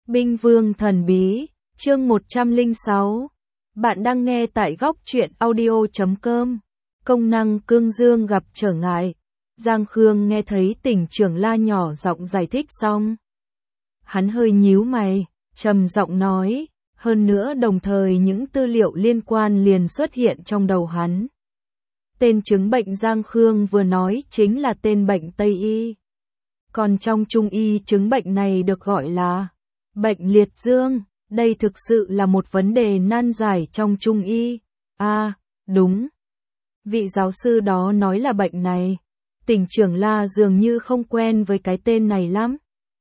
Binh Vương Thần Bí, chương 106. Bạn đang nghe tại góc truyện audio.com. Công năng cương dương gặp trở ngại. Giang Khương nghe thấy Tỉnh Trưởng La nhỏ giọng giải thích xong. Hắn hơi nhíu mày, trầm giọng nói, hơn nữa đồng thời những tư liệu liên quan liền xuất hiện trong đầu hắn. Tên chứng bệnh Giang Khương vừa nói chính là tên bệnh Tây Y. Còn trong Trung Y chứng bệnh này được gọi là bệnh liệt dương, đây thực sự là một vấn đề nan giải trong Trung Y. Đúng. Vị giáo sư đó nói là bệnh này. Tỉnh Trưởng La dường như không quen với cái tên này lắm.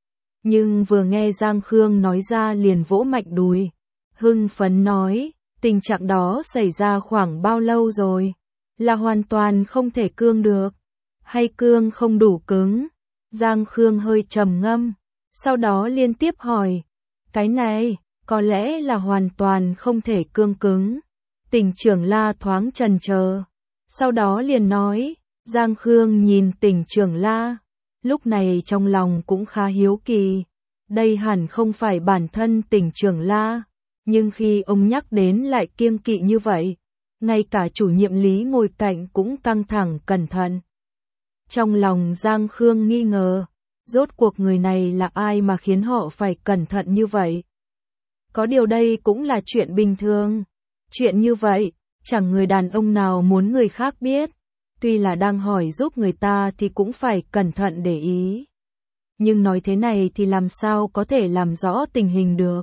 Nhưng vừa nghe Giang Khương nói ra liền vỗ mạnh đùi. Hưng phấn nói, tình trạng đó xảy ra khoảng bao lâu rồi? Là hoàn toàn không thể cương được. Hay cương không đủ cứng? Giang Khương hơi trầm ngâm. Sau đó liên tiếp hỏi. Cái này, có lẽ là hoàn toàn không thể cương cứng. Tỉnh Trưởng La thoáng chần chờ. Sau đó liền nói. Giang Khương nhìn Tỉnh Trưởng La. Lúc này trong lòng cũng khá hiếu kỳ. Đây hẳn không phải bản thân Tỉnh Trưởng La. Nhưng khi ông nhắc đến lại kiêng kỵ như vậy. Ngay cả chủ nhiệm lý ngồi cạnh cũng căng thẳng cẩn thận. Trong lòng Giang Khương nghi ngờ. Rốt cuộc người này là ai mà khiến họ phải cẩn thận như vậy? Có điều đây cũng là chuyện bình thường. Chuyện như vậy, chẳng người đàn ông nào muốn người khác biết. Tuy là đang hỏi giúp người ta thì cũng phải cẩn thận để ý. Nhưng nói thế này thì làm sao có thể làm rõ tình hình được.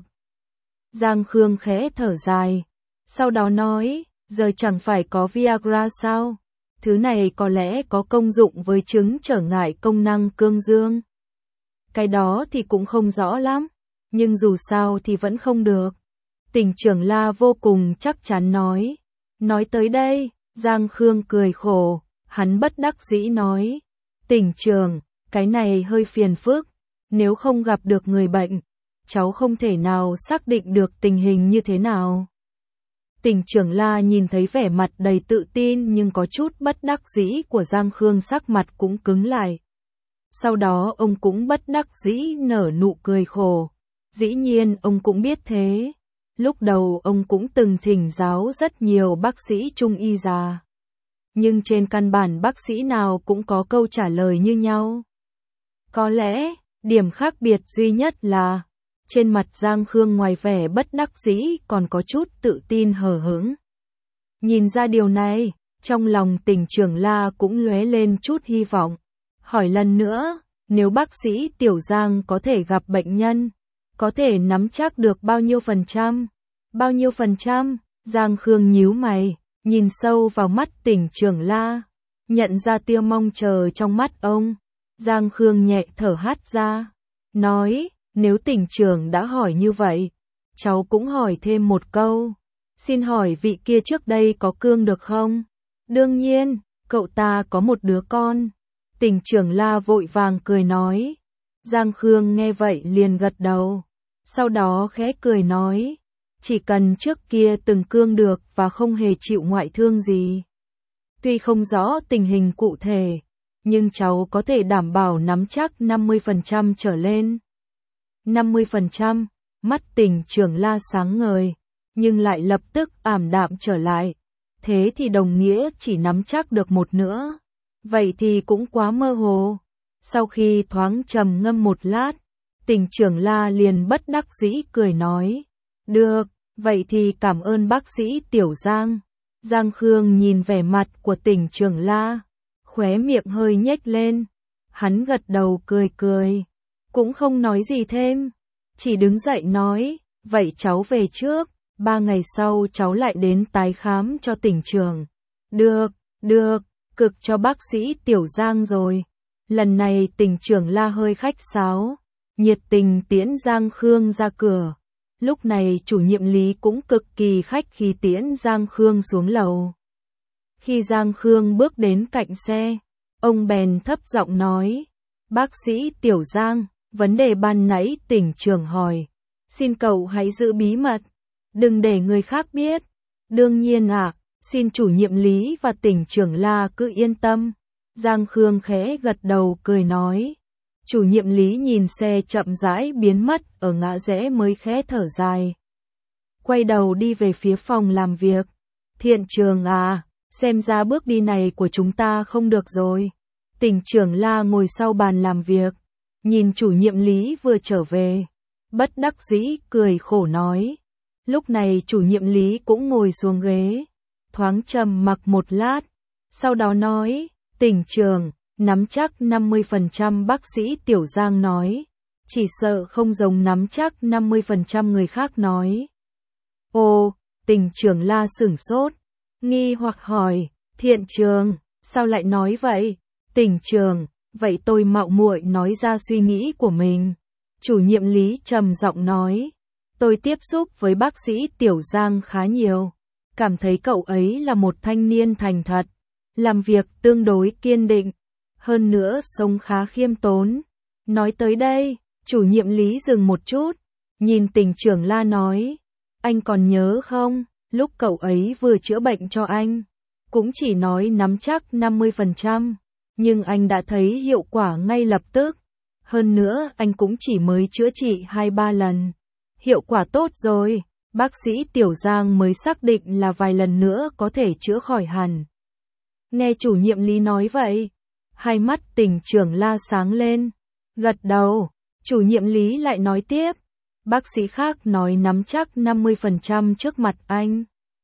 Giang Khương khẽ thở dài. Sau đó nói, giờ chẳng phải có Viagra sao? Thứ này có lẽ có công dụng với chứng trở ngại công năng cương dương. Cái đó thì cũng không rõ lắm. Nhưng dù sao thì vẫn không được. Tỉnh Trưởng La vô cùng chắc chắn nói. Nói tới đây, Giang Khương cười khổ. Hắn bất đắc dĩ nói. Tỉnh trưởng, cái này hơi phiền phức. Nếu không gặp được người bệnh, cháu không thể nào xác định được tình hình như thế nào. Tỉnh Trưởng La nhìn thấy vẻ mặt đầy tự tin nhưng có chút bất đắc dĩ của Giang Khương, sắc mặt cũng cứng lại. Sau đó ông cũng bất đắc dĩ nở nụ cười khổ. Dĩ nhiên ông cũng biết thế. Lúc đầu ông cũng từng thỉnh giáo rất nhiều bác sĩ Trung Y già. Nhưng trên căn bản bác sĩ nào cũng có câu trả lời như nhau. Có lẽ, điểm khác biệt duy nhất là, trên mặt Giang Khương ngoài vẻ bất đắc dĩ còn có chút tự tin hờ hững. Nhìn ra điều này, trong lòng Tỉnh Trưởng La cũng lóe lên chút hy vọng. Hỏi lần nữa, nếu bác sĩ Tiểu Giang có thể gặp bệnh nhân, có thể nắm chắc được bao nhiêu %? Bao nhiêu %? Giang Khương nhíu mày, nhìn sâu vào mắt Tỉnh Trưởng La, nhận ra tia mong chờ trong mắt ông. Giang Khương nhẹ thở hắt ra, nói, nếu Tỉnh trưởng đã hỏi như vậy, cháu cũng hỏi thêm một câu. Xin hỏi vị kia trước đây có cương được không? Đương nhiên, cậu ta có một đứa con. Tỉnh Trưởng La vội vàng cười nói. Giang Khương nghe vậy liền gật đầu. Sau đó khẽ cười nói. Chỉ cần trước kia từng cương được và không hề chịu ngoại thương gì. Tuy không rõ tình hình cụ thể, nhưng cháu có thể đảm bảo nắm chắc 50% trở lên. 50%, mắt Tỉnh Trưởng La sáng ngời, nhưng lại lập tức ảm đạm trở lại. Thế thì đồng nghĩa chỉ nắm chắc được một nữa. Vậy thì cũng quá mơ hồ. Sau khi thoáng trầm ngâm một lát, Tỉnh Trưởng La liền bất đắc dĩ cười nói. Được, vậy thì cảm ơn bác sĩ Tiểu Giang. Giang Khương nhìn vẻ mặt của Tỉnh Trưởng La, khóe miệng hơi nhếch lên. Hắn gật đầu cười cười, cũng không nói gì thêm, chỉ đứng dậy nói, vậy cháu về trước, 3 ngày sau cháu lại đến tái khám cho tỉnh trưởng. Được, cực cho bác sĩ Tiểu Giang rồi. Lần này Tỉnh Trưởng La hơi khách sáo, nhiệt tình tiễn Giang Khương ra cửa. Lúc này chủ nhiệm lý cũng cực kỳ khách khí tiễn Giang Khương xuống lầu. Khi Giang Khương bước đến cạnh xe, ông bèn thấp giọng nói, bác sĩ Tiểu Giang, vấn đề ban nãy tỉnh trưởng hỏi, xin cậu hãy giữ bí mật, đừng để người khác biết. Đương nhiên ạ, xin chủ nhiệm lý và Tỉnh Trưởng La cứ yên tâm. Giang Khương khẽ gật đầu cười nói, Chủ nhiệm Lý nhìn xe chậm rãi biến mất ở ngã rẽ mới khẽ thở dài. Quay đầu đi về phía phòng làm việc. Thiện Trường à, xem ra bước đi này của chúng ta không được rồi. Tỉnh trưởng La ngồi sau bàn làm việc, nhìn chủ nhiệm Lý vừa trở về, bất đắc dĩ cười khổ nói. Lúc này chủ nhiệm Lý cũng ngồi xuống ghế, thoáng trầm mặc một lát, sau đó nói, tỉnh trưởng, nắm chắc 50% bác sĩ Tiểu Giang nói, chỉ sợ không giống nắm chắc 50% người khác nói. Ồ, tỉnh trưởng La sửng sốt, nghi hoặc hỏi, Thiện Trường, sao lại nói vậy? Tỉnh trưởng, vậy tôi mạo muội nói ra suy nghĩ của mình. Chủ nhiệm Lý trầm giọng nói, tôi tiếp xúc với bác sĩ Tiểu Giang khá nhiều, cảm thấy cậu ấy là một thanh niên thành thật, làm việc tương đối kiên định, hơn nữa sống khá khiêm tốn. Nói tới đây, chủ nhiệm Lý dừng một chút, nhìn tỉnh trưởng La nói, anh còn nhớ không, lúc cậu ấy vừa chữa bệnh cho anh, cũng chỉ nói nắm chắc 50%, nhưng anh đã thấy hiệu quả ngay lập tức. Hơn nữa anh cũng chỉ mới chữa trị 2-3 lần. Hiệu quả tốt rồi, bác sĩ Tiểu Giang mới xác định là vài lần nữa có thể chữa khỏi hẳn. Nghe chủ nhiệm Lý nói vậy, hai mắt tỉnh trưởng La sáng lên, gật đầu, chủ nhiệm Lý lại nói tiếp, bác sĩ khác nói nắm chắc 50% trước mặt anh.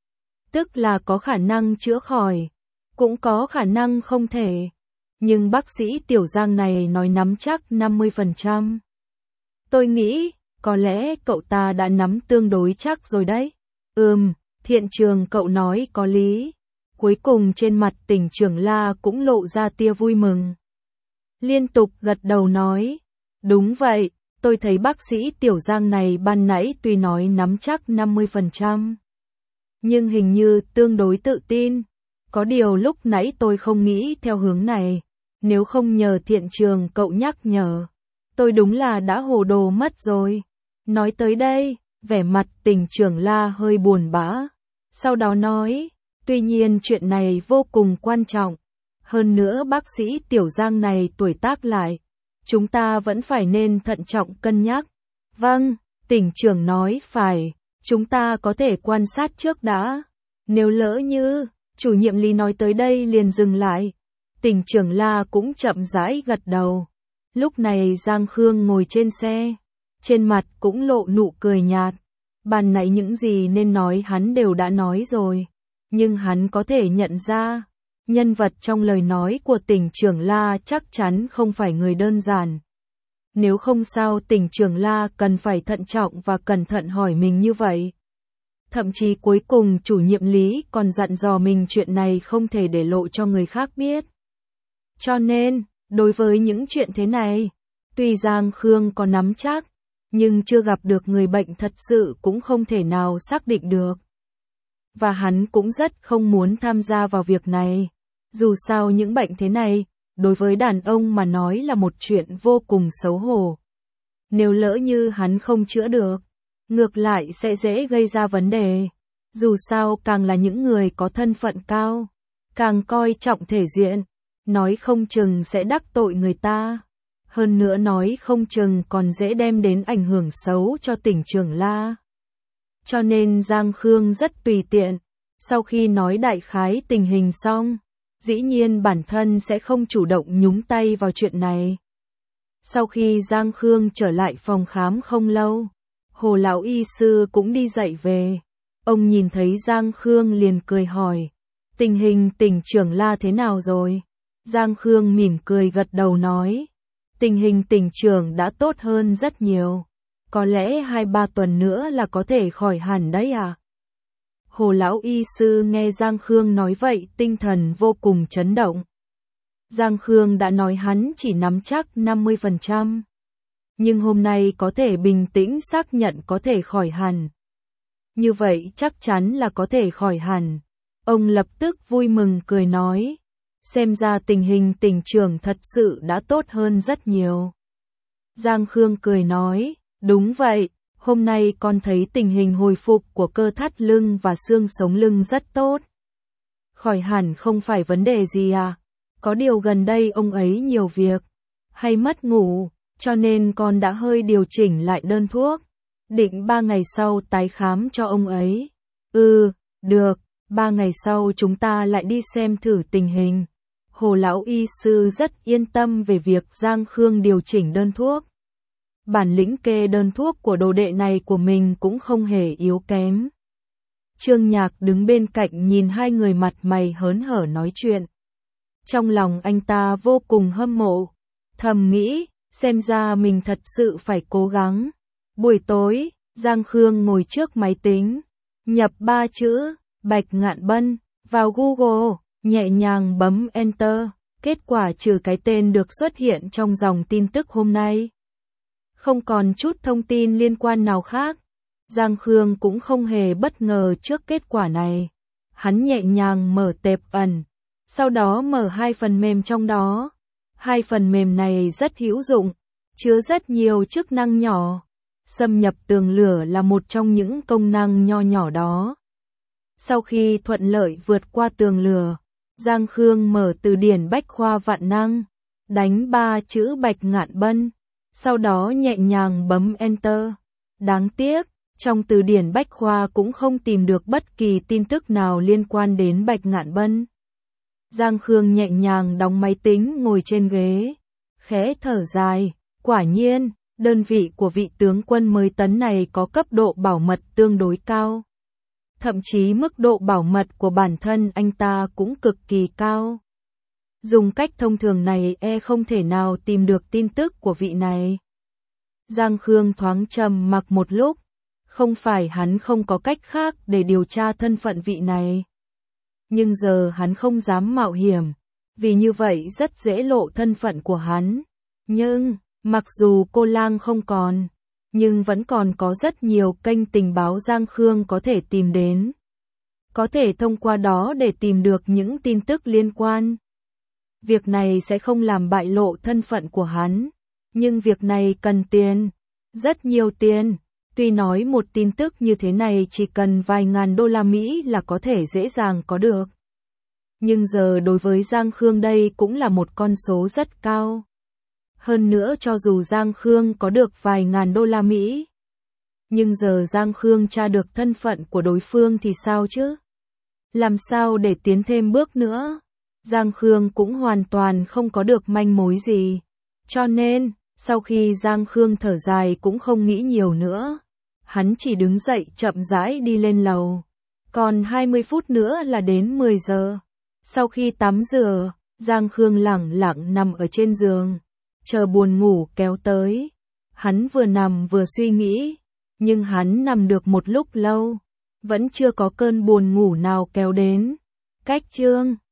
Tức là có khả năng chữa khỏi, cũng có khả năng không thể. Nhưng bác sĩ Tiểu Giang này nói nắm chắc 50%. Tôi nghĩ, có lẽ cậu ta đã nắm tương đối chắc rồi đấy. Thiện Trường cậu nói có lý. Cuối cùng trên mặt tỉnh trưởng La cũng lộ ra tia vui mừng. Liên tục gật đầu nói, đúng vậy, tôi thấy bác sĩ Tiểu Giang này ban nãy tuy nói nắm chắc 50%. Nhưng hình như tương đối tự tin. Có điều lúc nãy tôi không nghĩ theo hướng này. Nếu không nhờ Thiện Trường cậu nhắc nhở, tôi đúng là đã hồ đồ mất rồi. Nói tới đây, vẻ mặt tỉnh trưởng La hơi buồn bã. Sau đó nói, tuy nhiên chuyện này vô cùng quan trọng. Hơn nữa bác sĩ Tiểu Giang này tuổi tác lại. Chúng ta vẫn phải nên thận trọng cân nhắc. Vâng, tỉnh trưởng nói phải, chúng ta có thể quan sát trước đã. Nếu lỡ như, chủ nhiệm Lý nói tới đây liền dừng lại. Tỉnh trưởng La cũng chậm rãi gật đầu. Lúc này Giang Khương ngồi trên xe, trên mặt cũng lộ nụ cười nhạt. Ban nãy những gì nên nói hắn đều đã nói rồi, nhưng hắn có thể nhận ra, nhân vật trong lời nói của tỉnh trưởng La chắc chắn không phải người đơn giản. Nếu không sao tỉnh trưởng La cần phải thận trọng và cẩn thận hỏi mình như vậy. Thậm chí cuối cùng chủ nhiệm Lý còn dặn dò mình chuyện này không thể để lộ cho người khác biết. Cho nên, đối với những chuyện thế này, tuy Giang Khương có nắm chắc, nhưng chưa gặp được người bệnh thật sự cũng không thể nào xác định được. Và hắn cũng rất không muốn tham gia vào việc này. Dù sao những bệnh thế này, đối với đàn ông mà nói là một chuyện vô cùng xấu hổ. Nếu lỡ như hắn không chữa được, ngược lại sẽ dễ gây ra vấn đề. Dù sao càng là những người có thân phận cao, càng coi trọng thể diện. Nói không chừng sẽ đắc tội người ta. Hơn nữa nói không chừng còn dễ đem đến ảnh hưởng xấu cho tỉnh trưởng La. Cho nên Giang Khương rất tùy tiện. Sau khi nói đại khái tình hình xong, dĩ nhiên bản thân sẽ không chủ động nhúng tay vào chuyện này. Sau khi Giang Khương trở lại phòng khám không lâu, Hồ lão y sư cũng đi dậy về. Ông nhìn thấy Giang Khương liền cười hỏi, tình hình tỉnh trưởng La thế nào rồi? Giang Khương mỉm cười gật đầu nói, tình hình tỉnh trưởng đã tốt hơn rất nhiều, có lẽ 2-3 tuần nữa là có thể khỏi hẳn đấy à? Hồ lão y sư nghe Giang Khương nói vậy tinh thần vô cùng chấn động. Giang Khương đã nói hắn chỉ nắm chắc 50%, nhưng hôm nay có thể bình tĩnh xác nhận có thể khỏi hẳn. Như vậy chắc chắn là có thể khỏi hẳn. Ông lập tức vui mừng cười nói, xem ra tình hình tỉnh trưởng thật sự đã tốt hơn rất nhiều. Giang Khương cười nói, đúng vậy, hôm nay con thấy tình hình hồi phục của cơ thắt lưng và xương sống lưng rất tốt. Khỏi hẳn không phải vấn đề gì à, có điều gần đây ông ấy nhiều việc, hay mất ngủ, cho nên con đã hơi điều chỉnh lại đơn thuốc. Định 3 ngày sau tái khám cho ông ấy. Được, 3 ngày sau chúng ta lại đi xem thử tình hình. Hồ lão y sư rất yên tâm về việc Giang Khương điều chỉnh đơn thuốc. Bản lĩnh kê đơn thuốc của đồ đệ này của mình cũng không hề yếu kém. Trương Nhạc đứng bên cạnh nhìn hai người mặt mày hớn hở nói chuyện. Trong lòng anh ta vô cùng hâm mộ, thầm nghĩ, xem ra mình thật sự phải cố gắng. Buổi tối, Giang Khương ngồi trước máy tính, nhập 3 chữ, Bạch Ngạn Bân, vào Google, nhẹ nhàng bấm Enter, kết quả trừ cái tên được xuất hiện trong dòng tin tức hôm nay. Không còn chút thông tin liên quan nào khác. Giang Khương cũng không hề bất ngờ trước kết quả này. Hắn nhẹ nhàng mở tệp ẩn, sau đó mở 2 phần mềm trong đó. 2 phần mềm này rất hữu dụng, chứa rất nhiều chức năng nhỏ. Xâm nhập tường lửa là một trong những công năng nho nhỏ đó. Sau khi thuận lợi vượt qua tường lửa, Giang Khương mở từ điển bách khoa vạn năng, đánh 3 chữ Bạch Ngạn Bân, sau đó nhẹ nhàng bấm Enter. Đáng tiếc, trong từ điển bách khoa cũng không tìm được bất kỳ tin tức nào liên quan đến Bạch Ngạn Bân. Giang Khương nhẹ nhàng đóng máy tính ngồi trên ghế, khẽ thở dài, quả nhiên, đơn vị của vị tướng quân mới tấn này có cấp độ bảo mật tương đối cao. Thậm chí mức độ bảo mật của bản thân anh ta cũng cực kỳ cao. Dùng cách thông thường này không thể nào tìm được tin tức của vị này. Giang Khương thoáng trầm mặc một lúc, không phải hắn không có cách khác để điều tra thân phận vị này. Nhưng giờ hắn không dám mạo hiểm, vì như vậy rất dễ lộ thân phận của hắn. Nhưng, mặc dù cô lang không còn, nhưng vẫn còn có rất nhiều kênh tình báo Giang Khương có thể tìm đến. Có thể thông qua đó để tìm được những tin tức liên quan. Việc này sẽ không làm bại lộ thân phận của hắn, nhưng việc này cần tiền, rất nhiều tiền. Tuy nói một tin tức như thế này chỉ cần vài ngàn đô la Mỹ là có thể dễ dàng có được. Nhưng giờ đối với Giang Khương đây cũng là một con số rất cao. Hơn nữa cho dù Giang Khương có được vài ngàn đô la Mỹ, nhưng giờ Giang Khương tra được thân phận của đối phương thì sao chứ? Làm sao để tiến thêm bước nữa? Giang Khương cũng hoàn toàn không có được manh mối gì. Cho nên, sau khi Giang Khương thở dài cũng không nghĩ nhiều nữa. Hắn chỉ đứng dậy chậm rãi đi lên lầu. Còn 20 phút nữa là đến 10 giờ. Sau khi tắm rửa, Giang Khương lẳng lặng nằm ở trên giường, chờ buồn ngủ kéo tới. Hắn vừa nằm vừa suy nghĩ, nhưng hắn nằm được một lúc lâu, vẫn chưa có cơn buồn ngủ nào kéo đến. Cách chương